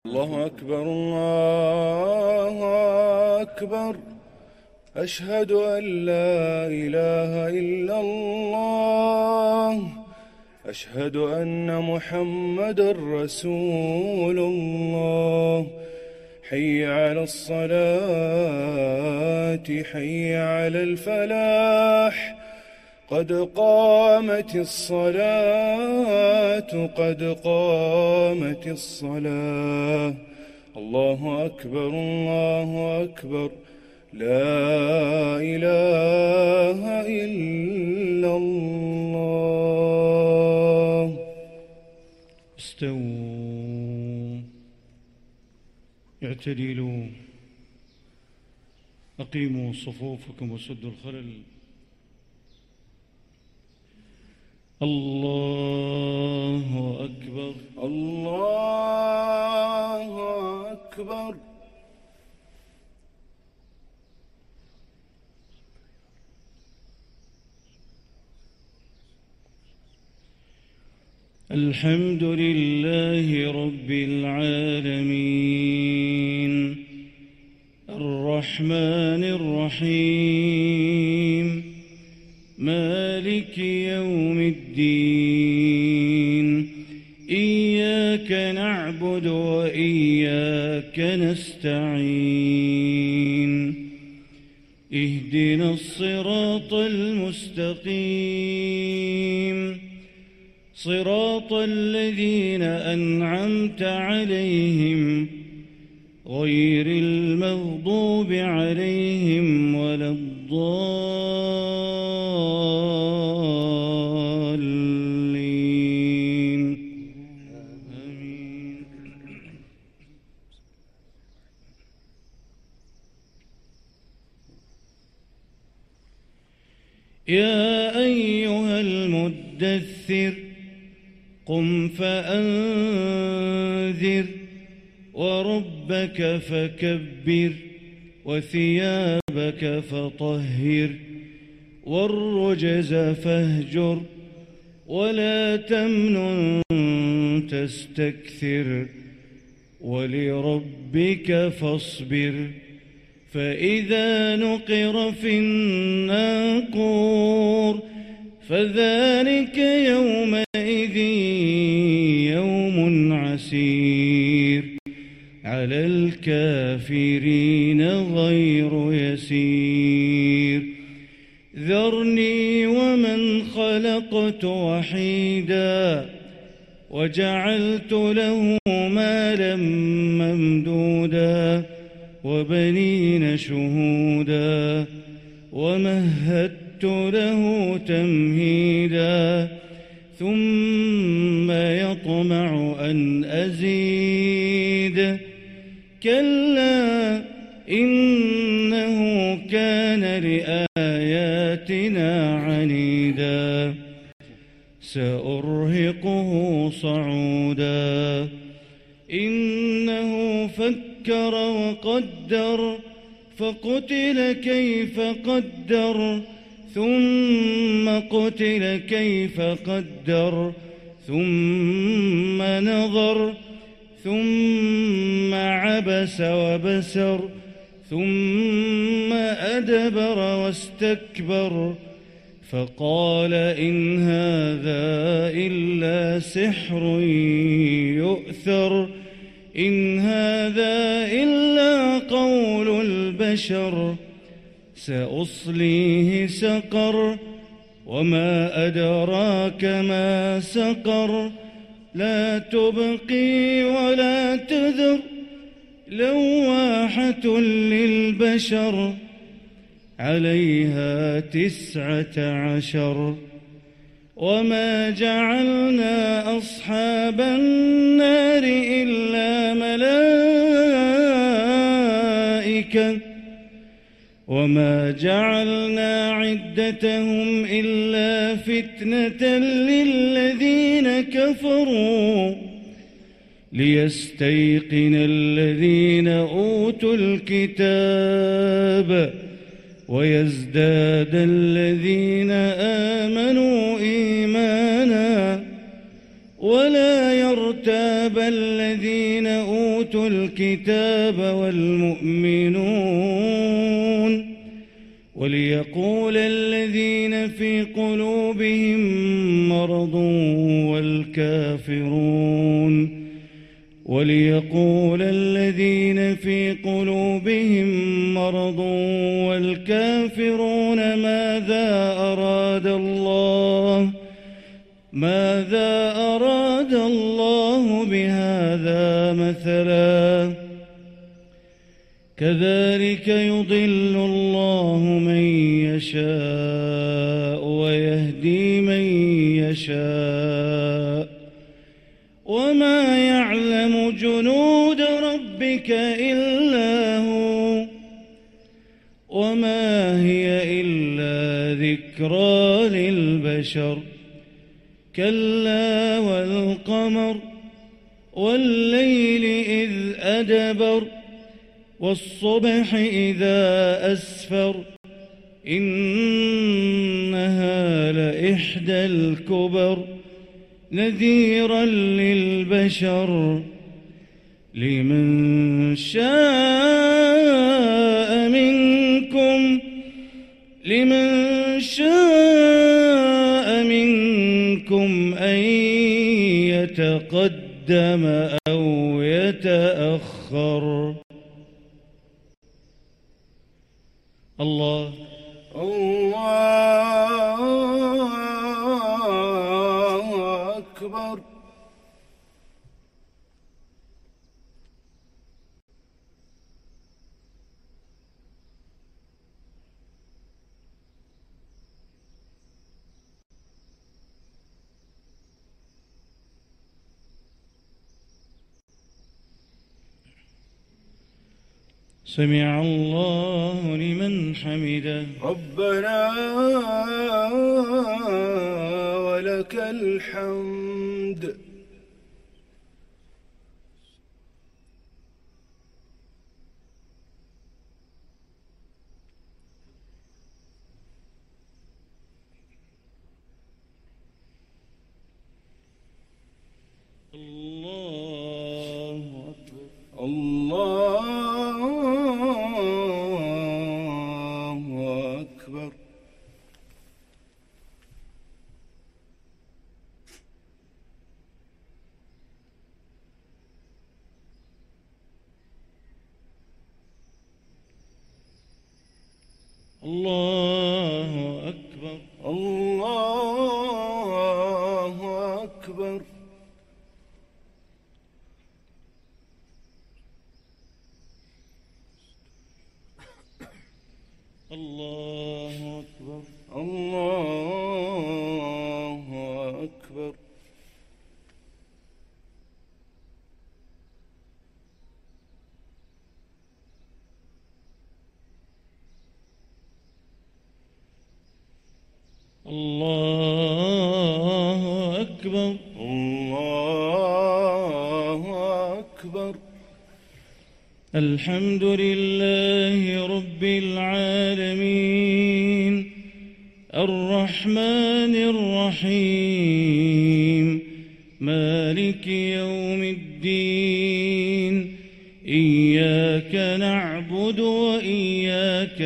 الله أكبر الله أكبر، أشهد أن لا إله إلا الله، أشهد أن محمدًا رسول الله. حي على الصلاة، حي على الفلاح، قد قامت الصلاة، قد قامت الصلاة. الله أكبر الله أكبر، لا إله إلا الله. استووا، اعتدلوا، أقيموا صفوفكم وسدوا الخلل. الله أكبر الله أكبر. الحمد لله رب العالمين، الرحمن الرحيم، مالك يوم الدين. إياك نعبد وإياك نستعين، اهدنا الصراط المستقيم، صراط الذين أنعمت عليهم غير المغضوب عليهم ولا الضالين. آمين. يا أيها المدثر، قم فأنذر، وربك فكبر، وثيابك فطهر، والرجز فاهجر، ولا تمنن تستكثر، ولربك فاصبر. فإذا نقر في الناقور، فذلك يومئذ يوم عسير، على الكافرين غير يسير. ذرني ومن خلقت وحيدا، وجعلت له مالا ممدودا، وبنين شهودا، ومهدت له تمهيدا، ثم يطمع أن أزيد. كلا إنه كان لآياتنا عنيدا، سأرهقه صعودا. إنه فكر وقدر، فقتل كيف قدر، ثم قتل كيف قدر، ثم نظر، ثم عبس وبسر، ثم أدبر واستكبر، فقال إن هذا إلا سحر يؤثر، إن هذا إلا قول البشر. سأصليه سقر، وما أدراك ما سقر، لا تبقي ولا تذر، لواحة للبشر، عليها 19. وما جعلنا أصحاب النار إلا ملائكة، وما جعلنا عدتهم إلا فتنة للذين كفروا، ليستيقن الذين أوتوا الكتاب، ويزداد الذين آمنوا إيمانا، ولا يرتاب الذين أوتوا أوتوا الكتاب والمؤمنون وليقول الذين في قلوبهم مرض والكافرون ماذا أراد الله بهذا مثلا كذلك يضل الله من يشاء ويهدي من يشاء وما يعلم جنود ربك إلا هو وما هي إلا ذكرى للبشر كلا والقمر والليل إذ أدبر والصبح إذا أسفر إنها لإحدى الكبر نذيرا للبشر لمن شاء منكم أن يتقدم أو يتأخر. الله أكبر. سمع الله لمن حمده. ربنا ولك الحمد. الله أكبر. الله أكبر. الله أكبر. الله أكبر. الله أكبر. الله أكبر. الله أكبر. الله أكبر. الحمد لله رب العالمين الرحمن الرحيم مالك يوم الدين إياك نعبد وإياك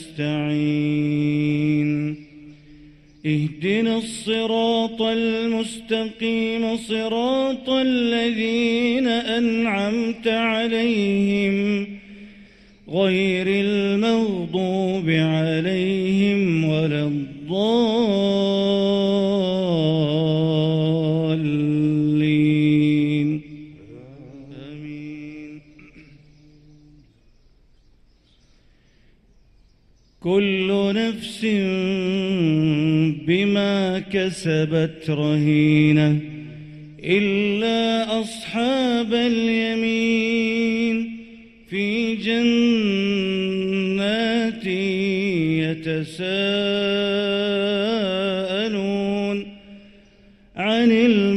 نستعين اهدنا الصراط المستقيم صراط الذين أنعمت عليهم غير المغضوب عليهم ولا الضالين آمين. كل نفس بما كسبت رهينة إلا أصحاب اليمين في جنات يتساءلون عن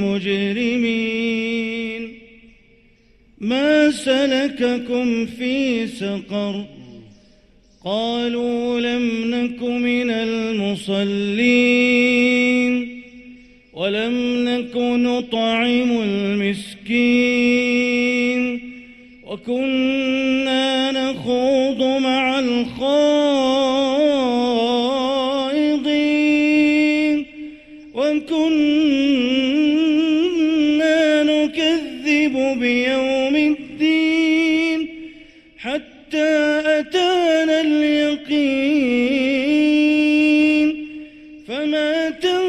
المجرمين ما سلككم في سقر قالوا لم نك من المصلين ولم نك نطعم المسكين وكنا نخوض مع الخائضين وكنا نكذب بيوم الدين حتى أتانا اليقين فما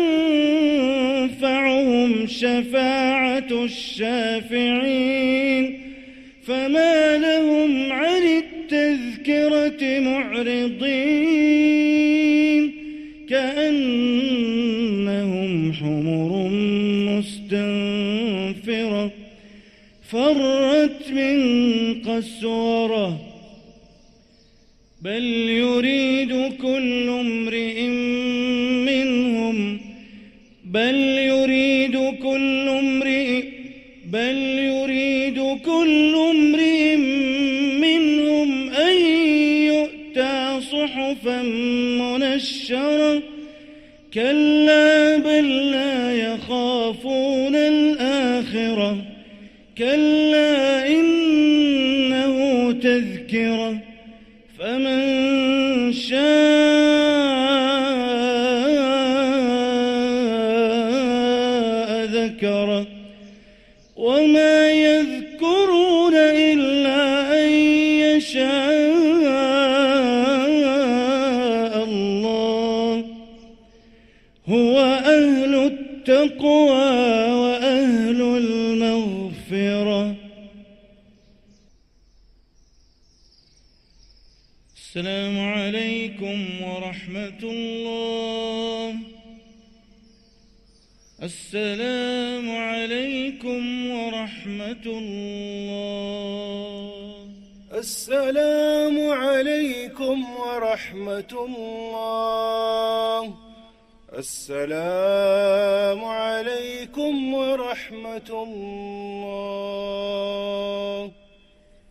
تنفعهم شفاعة الشافعين فما لهم عن التذكرة معرضين كأنهم حمر مستنفرة فرت من قسورة بل يريد كل امرئ منهم أن يؤتى صحفا منشرة كلا بل لا يخافون الآخرة كلا إنه تذكرة فمن شاء ذكره وما يذكرون إلا أن يشاء الله هو أهل التقوى وأهل المغفرة. السلام عليكم ورحمة الله. السلام عليكم ورحمة الله. السلام عليكم ورحمة الله. السلام عليكم ورحمة الله.